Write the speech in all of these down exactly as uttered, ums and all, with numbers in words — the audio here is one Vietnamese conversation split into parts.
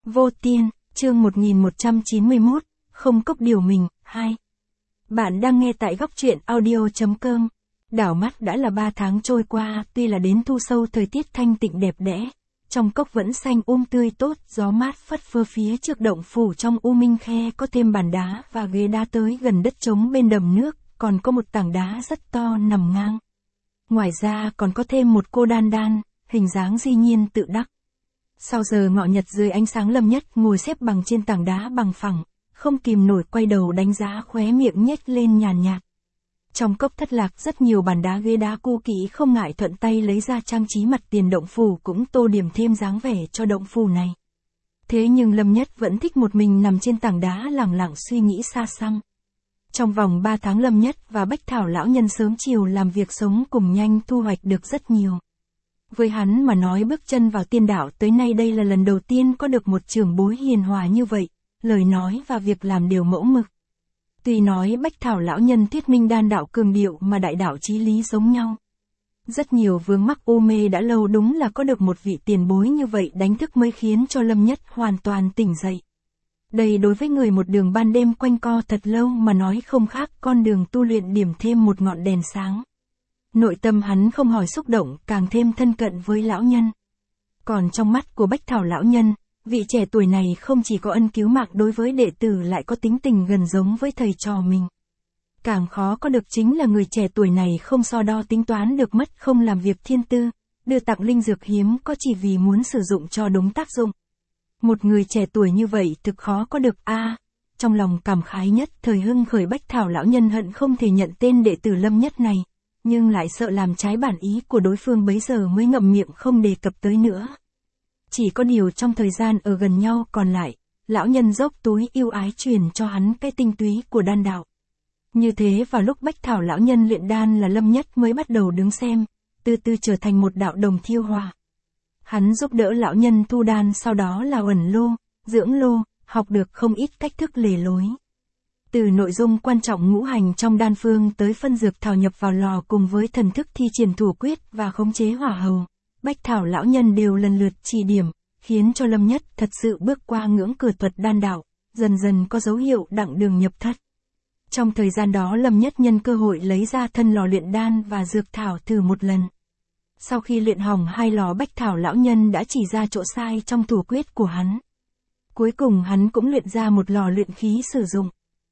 Vô Tiên, chương một nghìn một trăm chín mươi mốt, không cốc điều mình, hai. Bạn đang nghe tại góc truyện audio.com. Đảo mắt đã là ba tháng trôi qua, tuy là đến thu sâu thời tiết thanh tịnh đẹp đẽ. Trong cốc vẫn xanh um tươi tốt, gió mát phất phơ phía trước động phủ trong U Minh Khe có thêm bàn đá và ghế đá tới gần đất trống bên đầm nước, còn có một tảng đá rất to nằm ngang. Ngoài ra còn có thêm một cô đan đan, hình dáng di nhiên tự đắc. Sau giờ ngọ nhật dưới ánh sáng Lâm Nhất ngồi xếp bằng trên tảng đá bằng phẳng, không kìm nổi quay đầu đánh giá, khóe miệng nhếch lên nhàn nhạt. Trong cốc thất lạc rất nhiều bàn đá ghế đá cũ kỹ, không ngại thuận tay lấy ra trang trí mặt tiền động phủ, cũng tô điểm thêm dáng vẻ cho động phủ này. Thế nhưng Lâm Nhất vẫn thích một mình nằm trên tảng đá lẳng lặng suy nghĩ xa xăm. Trong vòng ba tháng Lâm Nhất và Bách Thảo lão nhân sớm chiều làm việc sống cùng nhanh thu hoạch được rất nhiều. Với hắn mà nói, bước chân vào tiên đạo tới nay đây là lần đầu tiên có được một trưởng bối hiền hòa như vậy, lời nói và việc làm đều mẫu mực. Tuy nói Bách Thảo lão nhân thuyết minh đan đạo cường điệu mà đại đạo chí lý giống nhau. Rất nhiều vướng mắc u mê đã lâu, đúng là có được một vị tiền bối như vậy đánh thức mới khiến cho Lâm Nhất hoàn toàn tỉnh dậy. Đây đối với người một đường ban đêm quanh co thật lâu mà nói không khác con đường tu luyện điểm thêm một ngọn đèn sáng. Nội tâm hắn không hỏi xúc động, càng thêm thân cận với lão nhân. Còn trong mắt của Bách Thảo lão nhân, vị trẻ tuổi này không chỉ có ân cứu mạng đối với đệ tử, lại có tính tình gần giống với thầy trò mình. Càng khó có được chính là người trẻ tuổi này không so đo tính toán được mất, không làm việc thiên tư, đưa tặng linh dược hiếm có chỉ vì muốn sử dụng cho đúng tác dụng. Một người trẻ tuổi như vậy thực khó có được a. À, trong lòng cảm khái nhất thời hưng khởi, Bách Thảo lão nhân hận không thể nhận tên đệ tử Lâm Nhất này, nhưng lại sợ làm trái bản ý của đối phương, bấy giờ mới ngậm miệng không đề cập tới nữa. Chỉ có điều trong thời gian ở gần nhau còn lại, lão nhân dốc túi yêu ái truyền cho hắn cái tinh túy của đan đạo. Như thế vào lúc Bách Thảo lão nhân luyện đan là Lâm Nhất mới bắt đầu đứng xem, từ từ trở thành một đạo đồng thiêu hòa. Hắn giúp đỡ lão nhân thu đan, sau đó là ẩn lô, dưỡng lô, học được không ít cách thức lề lối. Từ nội dung quan trọng ngũ hành trong đan phương tới phân dược thảo nhập vào lò, cùng với thần thức thi triển thủ quyết và khống chế hỏa hầu, Bách Thảo lão nhân đều lần lượt chỉ điểm, khiến cho Lâm Nhất thật sự bước qua ngưỡng cửa thuật đan đạo, dần dần có dấu hiệu đặng đường nhập thất. Trong thời gian đó Lâm Nhất nhân cơ hội lấy ra thân lò luyện đan và dược thảo thử một lần. Sau khi luyện hỏng hai lò, Bách Thảo lão nhân đã chỉ ra chỗ sai trong thủ quyết của hắn. Cuối cùng hắn cũng luyện ra một lò luyện khí sử dụng.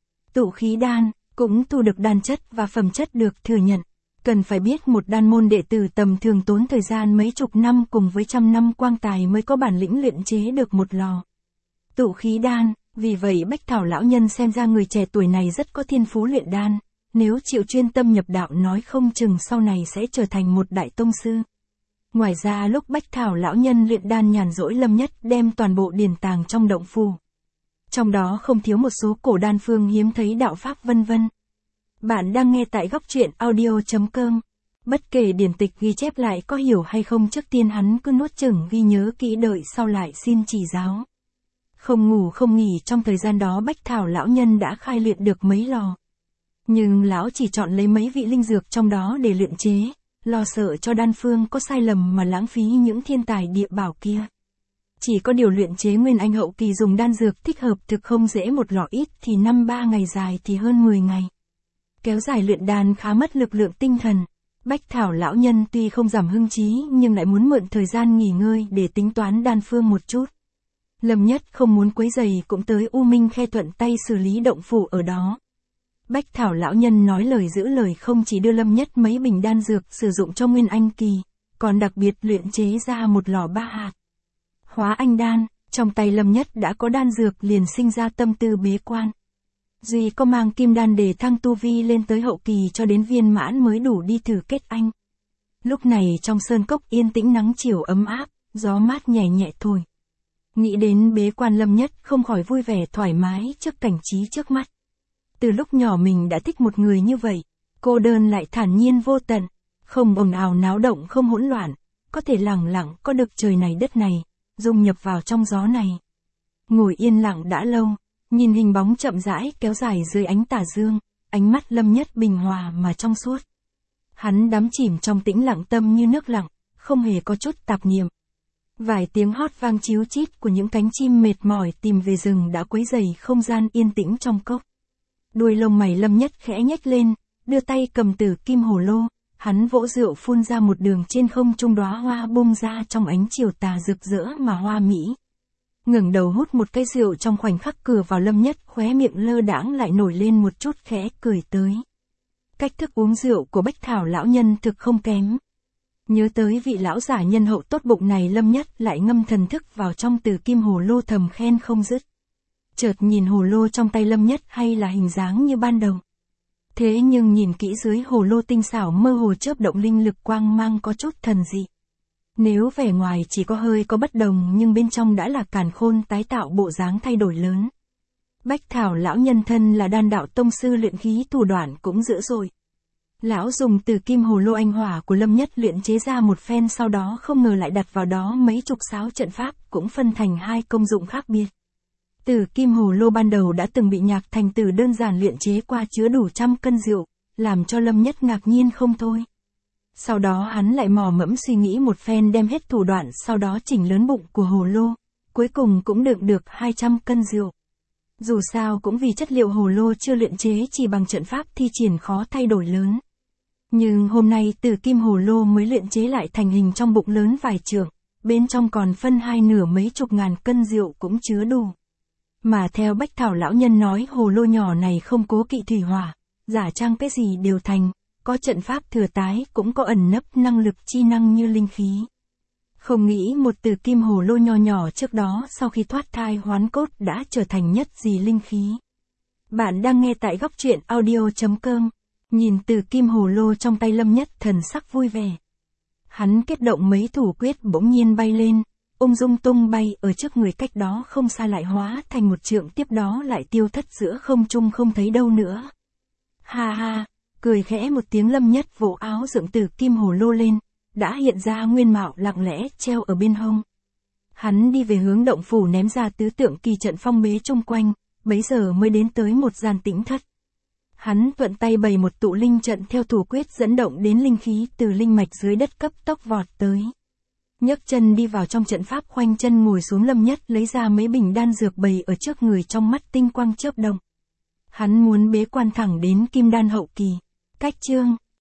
Tụ khí đan, cũng thu được đan chất và phẩm chất được thừa nhận. Cần phải biết một đan môn đệ tử tầm thường tốn thời gian mấy chục năm cùng với trăm năm quang tài mới có bản lĩnh luyện chế được một lò tụ khí đan. Vì vậy Bách Thảo lão nhân xem ra người trẻ tuổi này rất có thiên phú luyện đan, nếu chịu chuyên tâm nhập đạo nói không chừng sau này sẽ trở thành một đại tông sư. Ngoài ra lúc Bách Thảo lão nhân luyện đan nhàn rỗi, Lâm Nhất đem toàn bộ điển tàng trong động phủ. Trong đó không thiếu một số cổ đan phương hiếm thấy, đạo pháp vân vân. Bạn đang nghe tại góc truyện audio.com. Bất kể điển tịch ghi chép lại có hiểu hay không, trước tiên hắn cứ nuốt chửng ghi nhớ kỹ, đợi sau lại xin chỉ giáo. Không ngủ không nghỉ trong thời gian đó, Bách Thảo lão nhân đã khai luyện được mấy lò. Nhưng lão chỉ chọn lấy mấy vị linh dược trong đó để luyện chế, lo sợ cho đan phương có sai lầm mà lãng phí những thiên tài địa bảo kia. Chỉ có điều luyện chế nguyên anh hậu kỳ dùng đan dược thích hợp thực không dễ, một lò ít thì năm ba ngày, dài thì hơn mười ngày. Kéo dài luyện đan khá mất lực lượng tinh thần. Bách Thảo lão nhân tuy không giảm hưng trí nhưng lại muốn mượn thời gian nghỉ ngơi để tính toán đan phương một chút. Lâm Nhất không muốn quấy rầy, cũng tới U Minh Khe thuận tay xử lý động phủ ở đó. Bách Thảo lão nhân nói lời giữ lời, không chỉ đưa Lâm Nhất mấy bình đan dược sử dụng cho nguyên anh kỳ, còn đặc biệt luyện chế ra một lò ba hạt hóa anh đan. Trong tay Lâm Nhất đã có đan dược, liền sinh ra tâm tư bế quan. Duy có mang kim đan để thăng tu vi lên tới hậu kỳ cho đến viên mãn mới đủ đi thử kết anh. Lúc này trong sơn cốc yên tĩnh, nắng chiều ấm áp, gió mát nhẹ nhẹ thổi. Nghĩ đến bế quan, Lâm Nhất không khỏi vui vẻ thoải mái trước cảnh trí trước mắt. Từ lúc nhỏ mình đã thích một người như vậy, cô đơn lại thản nhiên vô tận, không ồn ào náo động, không hỗn loạn, có thể lặng lặng có được trời này đất này, dung nhập vào trong gió này. Ngồi yên lặng đã lâu, nhìn hình bóng chậm rãi kéo dài dưới ánh tà dương, ánh mắt Lâm Nhất bình hòa mà trong suốt. Hắn đắm chìm trong tĩnh lặng tâm như nước lặng, không hề có chút tạp niệm. Vài tiếng hót vang chíu chít của những cánh chim mệt mỏi tìm về rừng đã quấy rầy không gian yên tĩnh trong cốc. Đuôi lông mày Lâm Nhất khẽ nhếch lên, đưa tay cầm tử kim hồ lô, hắn vỗ rượu phun ra một đường trên không trung, đóa hoa bung ra trong ánh chiều tà rực rỡ mà hoa mỹ. Ngẩng đầu hút một cái rượu trong khoảnh khắc cửa vào, Lâm Nhất khóe miệng lơ đãng lại nổi lên một chút khẽ cười tới. Cách thức uống rượu của Bách Thảo lão nhân thực không kém. Nhớ tới vị lão giả nhân hậu tốt bụng này, Lâm Nhất lại ngâm thần thức vào trong tử kim hồ lô thầm khen không dứt. Chợt nhìn hồ lô trong tay Lâm Nhất hay là hình dáng như ban đầu. Thế nhưng nhìn kỹ dưới hồ lô tinh xảo mơ hồ chớp động linh lực quang mang có chút thần dị. Nếu vẻ ngoài chỉ có hơi có bất đồng nhưng bên trong đã là càn khôn tái tạo, bộ dáng thay đổi lớn. Bách Thảo lão nhân thân là đan đạo tông sư, luyện khí thủ đoạn cũng dữ dội. Lão dùng từ kim hồ lô anh hỏa của Lâm Nhất luyện chế ra một phen, sau đó không ngờ lại đặt vào đó mấy chục sáo trận pháp, cũng phân thành hai công dụng khác biệt. Từ kim hồ lô ban đầu đã từng bị Nhạc Thành Tử đơn giản luyện chế qua, chứa đủ trăm cân rượu, làm cho Lâm Nhất ngạc nhiên không thôi. Sau đó hắn lại mò mẫm suy nghĩ một phen, đem hết thủ đoạn, sau đó chỉnh lớn bụng của hồ lô, cuối cùng cũng đựng được hai trăm cân rượu. Dù sao cũng vì chất liệu hồ lô chưa luyện chế chỉ bằng trận pháp thi triển khó thay đổi lớn. Nhưng hôm nay từ kim hồ lô mới luyện chế lại thành hình trong bụng lớn vài trượng, bên trong còn phân hai nửa mấy chục ngàn cân rượu cũng chứa đủ. Mà theo Bách Thảo lão nhân nói, hồ lô nhỏ này không cố kỵ thủy hỏa, giả trang cái gì đều thành, có trận pháp thừa tái, cũng có ẩn nấp năng lực chi năng như linh khí. Không nghĩ một từ kim hồ lô nho nhỏ trước đó sau khi thoát thai hoán cốt đã trở thành nhất gì linh khí. Bạn đang nghe tại góc truyện audio chấm com. Nhìn từ kim hồ lô trong tay Lâm Nhất, thần sắc vui vẻ. Hắn kết động mấy thủ quyết, bỗng nhiên bay lên, ung dung tung bay ở trước người, cách đó không xa lại hóa thành một trượng, tiếp đó lại tiêu thất giữa không trung không thấy đâu nữa. Ha ha, cười khẽ một tiếng, Lâm Nhất vỗ áo dựng từ kim hồ lô lên, đã hiện ra nguyên mạo lặng lẽ treo ở bên hông. Hắn đi về hướng động phủ, ném ra tứ tượng kỳ trận phong bế chung quanh, bấy giờ mới đến tới một gian tĩnh thất. Hắn thuận tay bày một tụ linh trận, theo thủ quyết dẫn động đến linh khí từ linh mạch dưới đất cấp tốc vọt tới. Nhấc chân đi vào trong trận pháp, khoanh chân ngồi xuống, Lâm Nhất lấy ra mấy bình đan dược bày ở trước người, trong mắt tinh quang chớp động. Hắn muốn bế quan thẳng đến kim đan hậu kỳ. Cách chương